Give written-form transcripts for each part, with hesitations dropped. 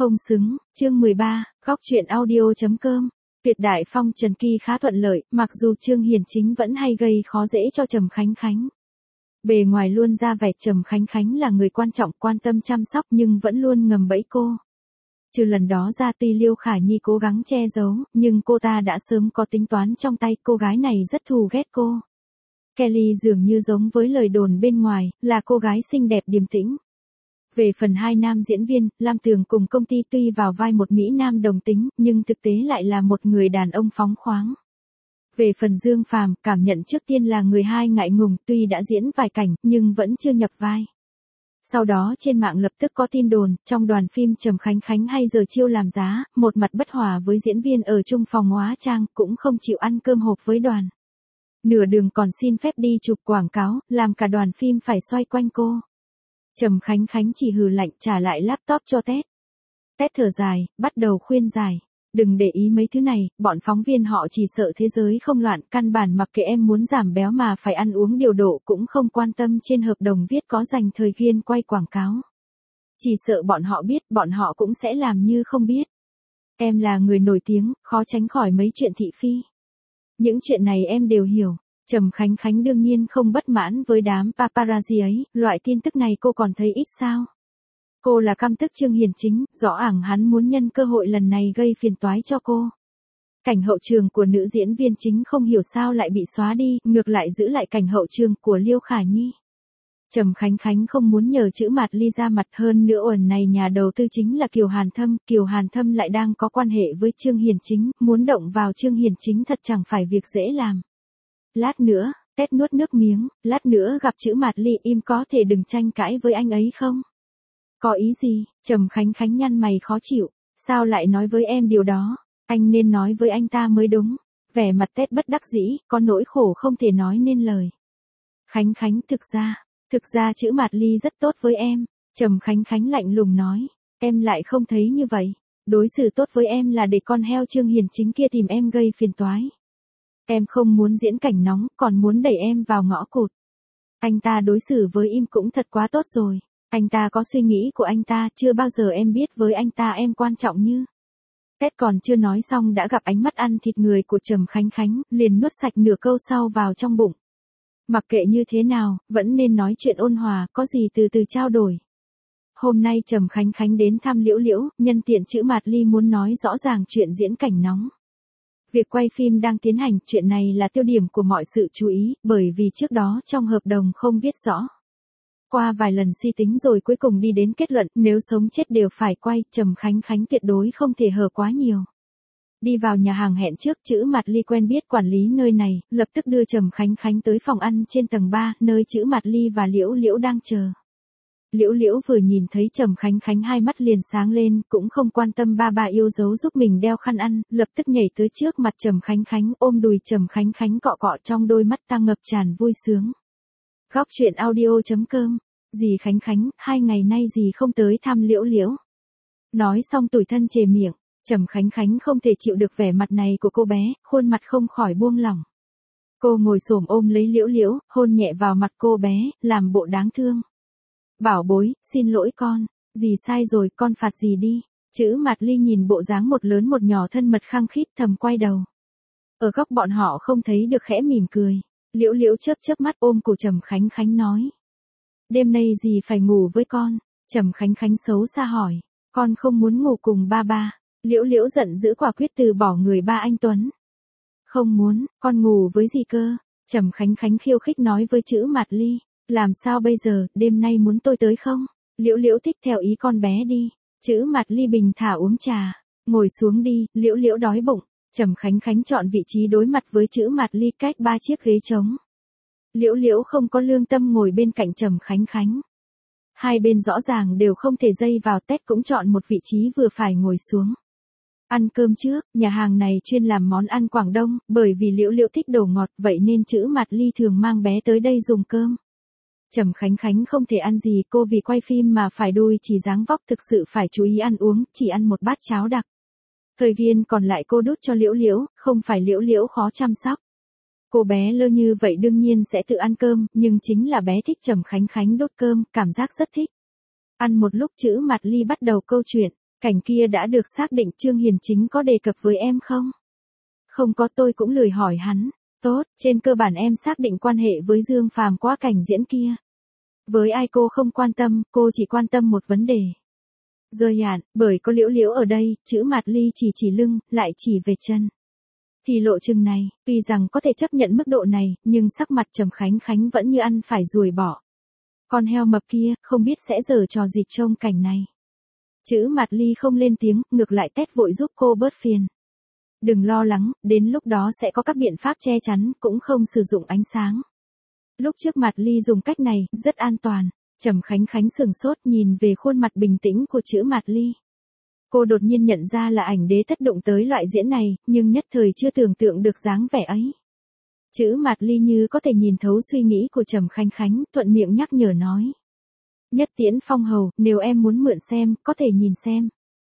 Không xứng, chương 13, góc truyện audio.com. Tuyệt đại phong Trần Kỳ khá thuận lợi, mặc dù Trương Hiền Chính vẫn hay gây khó dễ cho Trầm Khánh Khánh. Bề ngoài luôn ra vẻ Trầm Khánh Khánh là người quan trọng quan tâm chăm sóc nhưng vẫn luôn ngầm bẫy cô. Trừ lần đó ra tuy Liêu Khả Nhi cố gắng che giấu, nhưng cô ta đã sớm có tính toán trong tay, cô gái này rất thù ghét cô. Kelly dường như giống với lời đồn bên ngoài, là cô gái xinh đẹp điềm tĩnh. Về phần hai nam diễn viên, Lam Tường cùng công ty tuy vào vai một Mỹ Nam đồng tính, nhưng thực tế lại là một người đàn ông phóng khoáng. Về phần Dương Phàm, cảm nhận trước tiên là người hai ngại ngùng, tuy đã diễn vài cảnh, nhưng vẫn chưa nhập vai. Sau đó trên mạng lập tức có tin đồn, trong đoàn phim Trầm Khánh Khánh hay giờ chiêu làm giá, một mặt bất hòa với diễn viên ở chung phòng hóa trang, cũng không chịu ăn cơm hộp với đoàn. Nửa đường còn xin phép đi chụp quảng cáo, làm cả đoàn phim phải xoay quanh cô. Trầm Khánh Khánh chỉ hừ lạnh trả lại laptop cho Tết. Tết thở dài, bắt đầu khuyên giải. Đừng để ý mấy thứ này, bọn phóng viên họ chỉ sợ thế giới không loạn, căn bản mặc kệ em muốn giảm béo mà phải ăn uống điều độ cũng không quan tâm trên hợp đồng viết có dành thời gian quay quảng cáo. Chỉ sợ bọn họ biết, bọn họ cũng sẽ làm như không biết. Em là người nổi tiếng, khó tránh khỏi mấy chuyện thị phi. Những chuyện này em đều hiểu. Trầm Khánh Khánh đương nhiên không bất mãn với đám paparazzi ấy, loại tin tức này cô còn thấy ít sao. Cô là căm tức Trương Hiền Chính, rõ ràng hắn muốn nhân cơ hội lần này gây phiền toái cho cô. Cảnh hậu trường của nữ diễn viên chính không hiểu sao lại bị xóa đi, ngược lại giữ lại cảnh hậu trường của Liêu Khả Nhi. Trầm Khánh Khánh không muốn nhờ chữ Mạt Ly ra mặt, hơn nữa ổn này nhà đầu tư chính là Kiều Hàn Thâm lại đang có quan hệ với Trương Hiền Chính, muốn động vào Trương Hiền Chính thật chẳng phải việc dễ làm. Lát nữa, Tết nuốt nước miếng, lát nữa gặp chữ Mạt Ly im có thể đừng tranh cãi với anh ấy không? Có ý gì? Trầm Khánh Khánh nhăn mày khó chịu, sao lại nói với em điều đó? Anh nên nói với anh ta mới đúng. Vẻ mặt Tết bất đắc dĩ, có nỗi khổ không thể nói nên lời. Khánh Khánh thực ra chữ Mạt Ly rất tốt với em. Trầm Khánh Khánh lạnh lùng nói, em lại không thấy như vậy. Đối xử tốt với em là để con heo Trương Hiền Chính kia tìm em gây phiền toái. Em không muốn diễn cảnh nóng, còn muốn đẩy em vào ngõ cụt. Anh ta đối xử với em cũng thật quá tốt rồi. Anh ta có suy nghĩ của anh ta, chưa bao giờ em biết với anh ta em quan trọng như. Tết còn chưa nói xong đã gặp ánh mắt ăn thịt người của Trầm Khánh Khánh, liền nuốt sạch nửa câu sau vào trong bụng. Mặc kệ như thế nào, vẫn nên nói chuyện ôn hòa, có gì từ từ trao đổi. Hôm nay Trầm Khánh Khánh đến thăm Liễu Liễu, nhân tiện chữ Mạt Ly muốn nói rõ ràng chuyện diễn cảnh nóng. Việc quay phim đang tiến hành, chuyện này là tiêu điểm của mọi sự chú ý, bởi vì trước đó trong hợp đồng không viết rõ. Qua vài lần suy tính rồi cuối cùng đi đến kết luận, nếu sống chết đều phải quay, Trầm Khánh Khánh tuyệt đối không thể hở quá nhiều. Đi vào nhà hàng hẹn trước, chữ Mạt Ly quen biết quản lý nơi này, lập tức đưa Trầm Khánh Khánh tới phòng ăn trên tầng 3, nơi chữ Mạt Ly và Liễu Liễu đang chờ. Liễu Liễu vừa nhìn thấy Trầm Khánh Khánh hai mắt liền sáng lên, cũng không quan tâm ba yêu dấu giúp mình đeo khăn ăn, lập tức nhảy tới trước mặt Trầm Khánh Khánh, ôm đùi Trầm Khánh Khánh cọ cọ, trong đôi mắt ta ngập tràn vui sướng. Góc truyện audio.com. Dì Khánh Khánh, 2 ngày nay dì không tới thăm Liễu Liễu. Nói xong tủi thân chề miệng, Trầm Khánh Khánh không thể chịu được vẻ mặt này của cô bé, khuôn mặt không khỏi buông lỏng. Cô ngồi xổm ôm lấy Liễu Liễu, hôn nhẹ vào mặt cô bé, làm bộ đáng thương. Bảo bối, xin lỗi con, dì sai rồi, con phạt dì đi. Chữ Mạt Ly nhìn bộ dáng một lớn một nhỏ thân mật khăng khít, thầm quay đầu. Ở góc bọn họ không thấy được khẽ mỉm cười. Liễu Liễu chớp mắt ôm cổ Trầm Khánh Khánh nói. Đêm nay dì phải ngủ với con. Trầm Khánh Khánh xấu xa hỏi. Con không muốn ngủ cùng ba. Liễu Liễu giận dữ quả quyết từ bỏ người ba anh Tuấn. Không muốn, con ngủ với dì cơ. Trầm Khánh Khánh khiêu khích nói với chữ Mạt Ly. Làm sao bây giờ, đêm nay muốn tôi tới không? Liễu Liễu thích theo ý con bé đi. Chữ Mạt Ly bình thả uống trà. Ngồi xuống đi, Liễu Liễu đói bụng. Trầm Khánh Khánh chọn vị trí đối mặt với chữ Mạt Ly cách 3 chiếc ghế trống. Liễu Liễu không có lương tâm ngồi bên cạnh Trầm Khánh Khánh. Hai bên rõ ràng đều không thể dây vào, Tết cũng chọn một vị trí vừa phải ngồi xuống. Ăn cơm trước, nhà hàng này chuyên làm món ăn Quảng Đông, bởi vì Liễu Liễu thích đồ ngọt, vậy nên chữ Mạt Ly thường mang bé tới đây dùng cơm. Trầm Khánh Khánh không thể ăn gì, cô vì quay phim mà phải đuôi chỉ dáng vóc, thực sự phải chú ý ăn uống, chỉ ăn một bát cháo đặc. Thời gian còn lại cô đút cho Liễu Liễu, không phải Liễu Liễu khó chăm sóc. Cô bé lơ như vậy đương nhiên sẽ tự ăn cơm, nhưng chính là bé thích Trầm Khánh Khánh đút cơm, cảm giác rất thích. Ăn một lúc chữ Mạt Ly bắt đầu câu chuyện. Cảnh kia đã được xác định Trương Hiền Chính có đề cập với em không? Không có, tôi cũng lười hỏi hắn. Tốt, trên cơ bản em xác định quan hệ với Dương Phàm qua cảnh diễn kia. Với ai cô không quan tâm, cô chỉ quan tâm một vấn đề. Rơi hạn, bởi có Liễu Liễu ở đây, chữ Mạt Ly chỉ lưng, lại chỉ về chân. Thì lộ trình này, tuy rằng có thể chấp nhận mức độ này, nhưng sắc mặt Trầm Khánh Khánh vẫn như ăn phải ruồi bỏ. Con heo mập kia, không biết sẽ giở trò gì trông cảnh này. Chữ Mạt Ly không lên tiếng, ngược lại tét vội giúp cô bớt phiền. Đừng lo lắng, đến lúc đó sẽ có các biện pháp che chắn, cũng không sử dụng ánh sáng. Lúc trước Mạt Ly dùng cách này, rất an toàn. Trầm Khánh Khánh sửng sốt nhìn về khuôn mặt bình tĩnh của chữ Mạt Ly. Cô đột nhiên nhận ra là ảnh đế thất đụng tới loại diễn này, nhưng nhất thời chưa tưởng tượng được dáng vẻ ấy. Chữ Mạt Ly như có thể nhìn thấu suy nghĩ của Trầm Khánh Khánh, thuận miệng nhắc nhở nói. Nhất Tiễn Phong hầu, nếu em muốn mượn xem, có thể nhìn xem.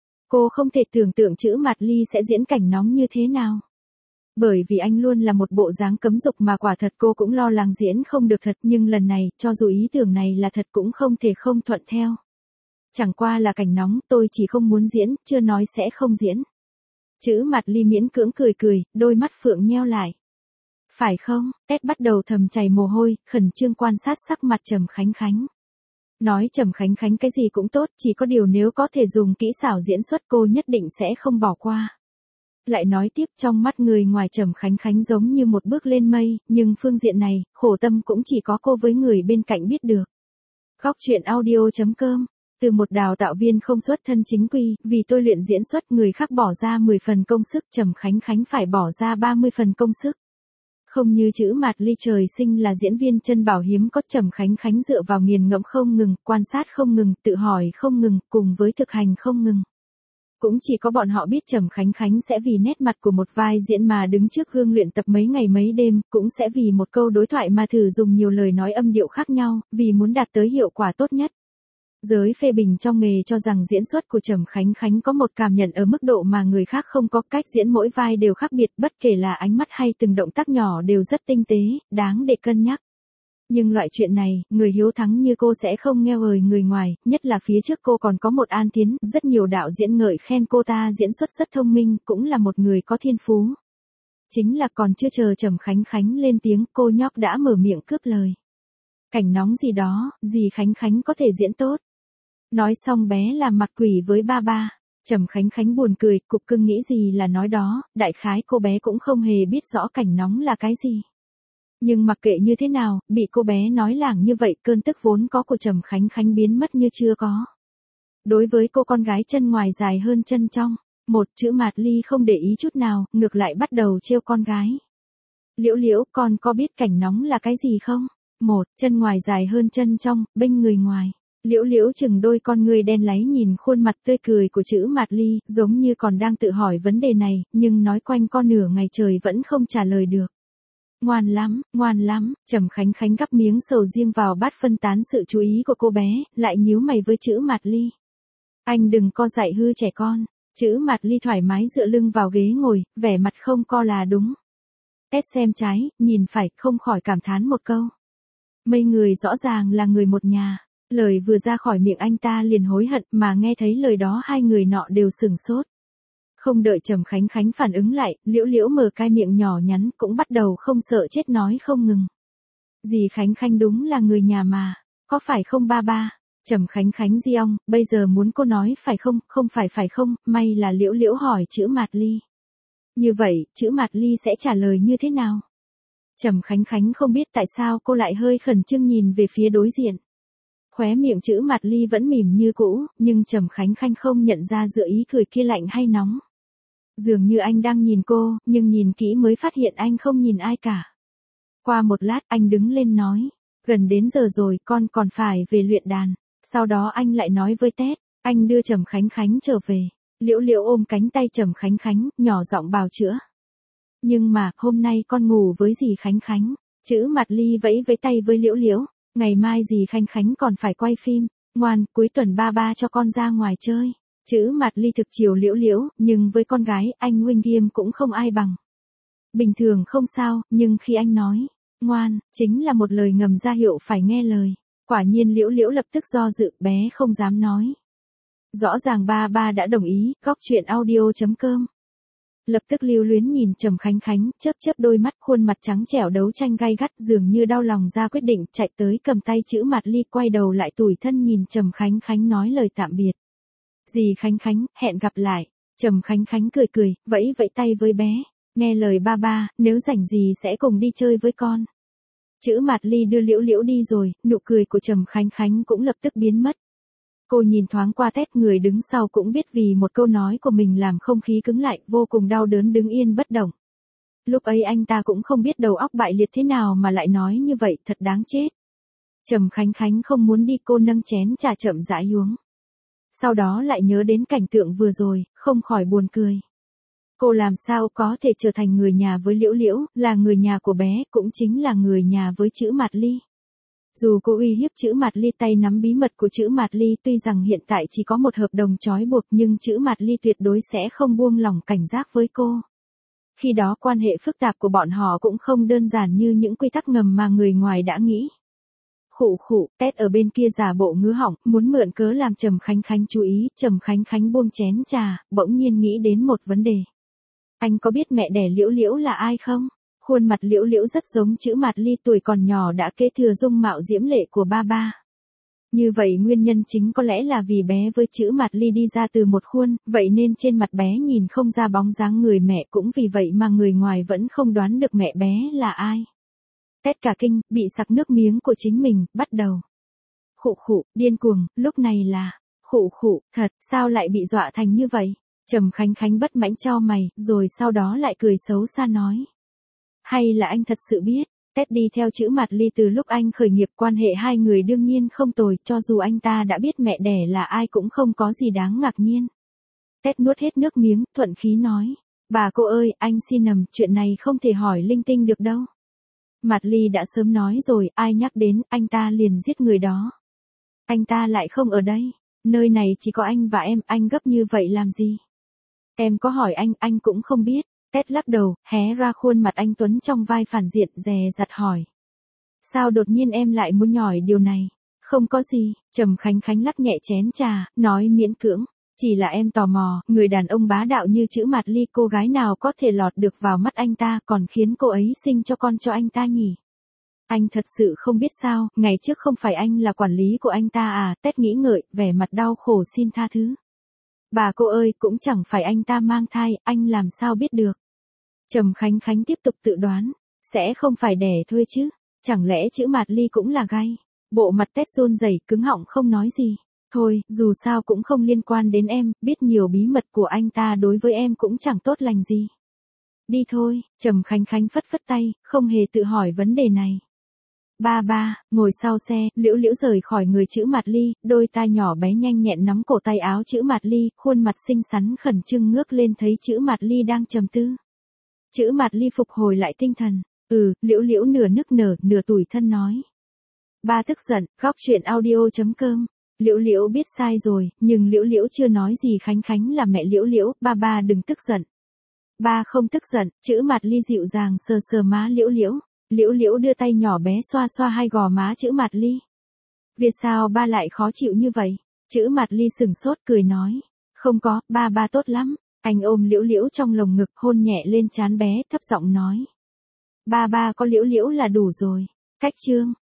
Cô không thể tưởng tượng chữ Mạt Ly sẽ diễn cảnh nóng như thế nào. Bởi vì anh luôn là một bộ dáng cấm dục mà quả thật cô cũng lo lắng diễn không được thật, nhưng lần này, cho dù ý tưởng này là thật cũng không thể không thuận theo. Chẳng qua là cảnh nóng, tôi chỉ không muốn diễn, chưa nói sẽ không diễn. Chữ Mạt Ly miễn cưỡng cười, đôi mắt phượng nheo lại. Phải không? Tét bắt đầu thầm chảy mồ hôi, khẩn trương quan sát sắc mặt Trầm Khánh Khánh. Nói Trầm Khánh Khánh cái gì cũng tốt, chỉ có điều nếu có thể dùng kỹ xảo diễn xuất cô nhất định sẽ không bỏ qua. Lại nói tiếp, trong mắt người ngoài Trầm Khánh Khánh giống như một bước lên mây, nhưng phương diện này, khổ tâm cũng chỉ có cô với người bên cạnh biết được. Góc truyện audio.com. Từ một đào tạo viên không xuất thân chính quy, vì tôi luyện diễn xuất người khác bỏ ra 10 phần công sức, Trầm Khánh Khánh phải bỏ ra 30 phần công sức. Không như chữ Mạt Ly trời sinh là diễn viên chân bảo hiếm có, Trầm Khánh Khánh dựa vào nghiền ngẫm không ngừng, quan sát không ngừng, tự hỏi không ngừng, cùng với thực hành không ngừng. Cũng chỉ có bọn họ biết Trầm Khánh Khánh sẽ vì nét mặt của một vai diễn mà đứng trước gương luyện tập mấy ngày mấy đêm, cũng sẽ vì một câu đối thoại mà thử dùng nhiều lời nói âm điệu khác nhau, vì muốn đạt tới hiệu quả tốt nhất. Giới phê bình trong nghề cho rằng diễn xuất của Trầm Khánh Khánh có một cảm nhận ở mức độ mà người khác không có, cách diễn mỗi vai đều khác biệt, bất kể là ánh mắt hay từng động tác nhỏ đều rất tinh tế, đáng để cân nhắc. Nhưng loại chuyện này, người hiếu thắng như cô sẽ không nghe lời người ngoài, nhất là phía trước cô còn có một An Tiến, rất nhiều đạo diễn ngợi khen cô ta diễn xuất rất thông minh, cũng là một người có thiên phú. Chính là còn chưa chờ Trầm Khánh Khánh lên tiếng, cô nhóc đã mở miệng cướp lời. Cảnh nóng gì đó, gì Khánh Khánh có thể diễn tốt. Nói xong bé làm mặt quỷ với ba. Trầm Khánh Khánh buồn cười, cục cưng nghĩ gì là nói đó, đại khái cô bé cũng không hề biết rõ cảnh nóng là cái gì. Nhưng mặc kệ như thế nào, bị cô bé nói lảng như vậy, cơn tức vốn có của Trầm Khánh Khánh biến mất như chưa có. Đối với cô con gái chân ngoài dài hơn chân trong, một chữ Mạt Ly không để ý chút nào, ngược lại bắt đầu trêu con gái. Liễu Liễu, con có biết cảnh nóng là cái gì không? Một, chân ngoài dài hơn chân trong, bênh người ngoài. Liễu Liễu chừng đôi con ngươi đen láy nhìn khuôn mặt tươi cười của chữ Mạt Ly, giống như còn đang tự hỏi vấn đề này, nhưng nói quanh co nửa ngày trời vẫn không trả lời được. Ngoan lắm, Trầm Khánh Khánh gắp miếng sầu riêng vào bát phân tán sự chú ý của cô bé, lại nhíu mày với chữ Mạt Ly. Anh đừng co dạy hư trẻ con. Chữ Mạt Ly thoải mái dựa lưng vào ghế ngồi, vẻ mặt không co là đúng. Tét xem trái, nhìn phải, không khỏi cảm thán một câu. Mấy người rõ ràng là người một nhà. Lời vừa ra khỏi miệng anh ta liền hối hận, mà nghe thấy lời đó hai người nọ đều sửng sốt. Không đợi Trầm Khánh Khánh phản ứng lại, Liễu Liễu mở cái miệng nhỏ nhắn, cũng bắt đầu không sợ chết nói không ngừng. Dì Khánh Khánh đúng là người nhà mà, có phải không ba? Trầm Khánh Khánh di ong, bây giờ muốn cô nói phải không, không phải không, may là Liễu Liễu hỏi chữ Mạt Ly. Như vậy, chữ Mạt Ly sẽ trả lời như thế nào? Trầm Khánh Khánh không biết tại sao cô lại hơi khẩn trương nhìn về phía đối diện. Khóe miệng chữ Mạt Ly vẫn mỉm như cũ, nhưng Trầm Khánh Khánh không nhận ra giữa ý cười kia lạnh hay nóng. Dường như anh đang nhìn cô, nhưng nhìn kỹ mới phát hiện anh không nhìn ai cả. Qua một lát anh đứng lên nói, gần đến giờ rồi, con còn phải về luyện đàn. Sau đó anh lại nói với Tét, anh đưa Trầm Khánh Khánh trở về. Liễu Liễu ôm cánh tay Trầm Khánh Khánh, nhỏ giọng bào chữa. Nhưng mà, hôm nay con ngủ với dì Khánh Khánh. Chữ Mạt Ly vẫy với tay với Liễu Liễu. Ngày mai dì Khánh Khánh còn phải quay phim. Ngoan, cuối tuần ba cho con ra ngoài chơi. Chữ Mạt Ly thực chiều Liễu Liễu, nhưng với con gái, anh William cũng không ai bằng. Bình thường không sao, nhưng khi anh nói, ngoan, chính là một lời ngầm ra hiệu phải nghe lời. Quả nhiên Liễu Liễu lập tức do dự, bé không dám nói. Rõ ràng ba ba đã đồng ý, góc chuyện audio.com. Lập tức lưu luyến nhìn Trầm Khánh Khánh, chớp chớp đôi mắt, khuôn mặt trắng trẻo đấu tranh gay gắt, dường như đau lòng ra quyết định, chạy tới cầm tay Chữ Mạt Ly, quay đầu lại tủi thân nhìn Trầm Khánh Khánh nói lời tạm biệt. Dì Khánh Khánh, hẹn gặp lại. Trầm Khánh Khánh cười cười, vẫy vẫy tay với bé. Nghe lời ba ba, nếu rảnh dì sẽ cùng đi chơi với con. Chữ Mạt Ly đưa Liễu Liễu đi rồi, nụ cười của Trầm Khánh Khánh cũng lập tức biến mất. Cô nhìn thoáng qua Tết, người đứng sau cũng biết vì một câu nói của mình làm không khí cứng lại, vô cùng đau đớn đứng yên bất động. Lúc ấy anh ta cũng không biết đầu óc bại liệt thế nào mà lại nói như vậy, thật đáng chết. Trầm Khánh Khánh không muốn đi, cô nâng chén trà chậm rãi uống. Sau đó lại nhớ đến cảnh tượng vừa rồi, không khỏi buồn cười. Cô làm sao có thể trở thành người nhà với Liễu Liễu, là người nhà của bé, cũng chính là người nhà với Chữ Mạt Ly. Dù cô uy hiếp Chữ Mạt Ly, tay nắm bí mật của Chữ Mạt Ly, tuy rằng hiện tại chỉ có một hợp đồng trói buộc nhưng Chữ Mạt Ly tuyệt đối sẽ không buông lỏng cảnh giác với cô. Khi đó quan hệ phức tạp của bọn họ cũng không đơn giản như những quy tắc ngầm mà người ngoài đã nghĩ. Khụ khụ, Tết ở bên kia giả bộ ngứa họng, muốn mượn cớ làm Trầm Khánh Khánh chú ý. Trầm Khánh Khánh buông chén trà, bỗng nhiên nghĩ đến một vấn đề. Anh có biết mẹ đẻ Liễu Liễu là ai không? Khuôn mặt Liễu Liễu rất giống Chữ Mạt Ly, tuổi còn nhỏ đã kế thừa dung mạo diễm lệ của ba ba. Như vậy nguyên nhân chính có lẽ là vì bé với Chữ Mạt Ly đi ra từ một khuôn, vậy nên trên mặt bé nhìn không ra bóng dáng người mẹ, cũng vì vậy mà người ngoài vẫn không đoán được mẹ bé là ai. Tét cả kinh, bị sặc nước miếng của chính mình, bắt đầu. Khụ khụ, điên cuồng, lúc này là, khụ khụ, thật, sao lại bị dọa thành như vậy? Trầm Khánh Khánh bất mãnh chau mày, rồi sau đó lại cười xấu xa nói. Hay là anh thật sự biết, Tét đi theo Chữ Mạt Ly từ lúc anh khởi nghiệp, quan hệ hai người đương nhiên không tồi, cho dù anh ta đã biết mẹ đẻ là ai cũng không có gì đáng ngạc nhiên. Tét nuốt hết nước miếng, thuận khí nói. Bà cô ơi, anh xin nằm, chuyện này không thể hỏi linh tinh được đâu. Mạt Ly đã sớm nói rồi, ai nhắc đến, anh ta liền giết người đó. Anh ta lại không ở đây, nơi này chỉ có anh và em, anh gấp như vậy làm gì? Em có hỏi anh cũng không biết. Tét lắc đầu, hé ra khuôn mặt anh Tuấn trong vai phản diện, dè dặt hỏi. Sao đột nhiên em lại muốn nhỏi điều này? Không có gì, Trầm Khánh Khánh lắc nhẹ chén trà, nói miễn cưỡng. Chỉ là em tò mò, người đàn ông bá đạo như Chữ Mạt Ly, cô gái nào có thể lọt được vào mắt anh ta, còn khiến cô ấy sinh cho con cho anh ta nhỉ? Anh thật sự không biết sao, ngày trước không phải anh là quản lý của anh ta à? Tét nghĩ ngợi, vẻ mặt đau khổ xin tha thứ. Bà cô ơi, cũng chẳng phải anh ta mang thai, anh làm sao biết được? Trầm Khánh Khánh tiếp tục tự đoán, sẽ không phải đẻ thôi chứ, chẳng lẽ Chữ Mạt Ly cũng là gay? Bộ mặt Tét run rẩy, cứng họng không nói gì. Thôi, dù sao cũng không liên quan đến em, biết nhiều bí mật của anh ta đối với em cũng chẳng tốt lành gì. Đi thôi, Trầm Khánh Khánh phất phất tay, không hề tự hỏi vấn đề này. Ba ba, ngồi sau xe, Liễu Liễu rời khỏi người Chữ Mạt Ly, đôi tai nhỏ bé nhanh nhẹn nắm cổ tay áo Chữ Mạt Ly, khuôn mặt xinh xắn khẩn trương ngước lên thấy Chữ Mạt Ly đang trầm tư. Chữ Mạt Ly phục hồi lại tinh thần, Liễu Liễu nửa nức nở, nửa tủi thân nói. Ba tức giận, góc chuyện audio.com. Liễu Liễu biết sai rồi, nhưng Liễu Liễu chưa nói gì. Khánh Khánh là mẹ Liễu Liễu, ba đừng tức giận. Ba không tức giận, Chữ Mạt Ly dịu dàng sờ sờ má Liễu Liễu. Liễu Liễu đưa tay nhỏ bé xoa xoa hai gò má Chữ Mạt Ly. Vì sao ba lại khó chịu như vậy? Chữ Mạt Ly sừng sốt cười nói. Không có, ba tốt lắm. Anh ôm Liễu Liễu trong lồng ngực, hôn nhẹ lên trán bé, thấp giọng nói. Ba có Liễu Liễu là đủ rồi. Cách chương.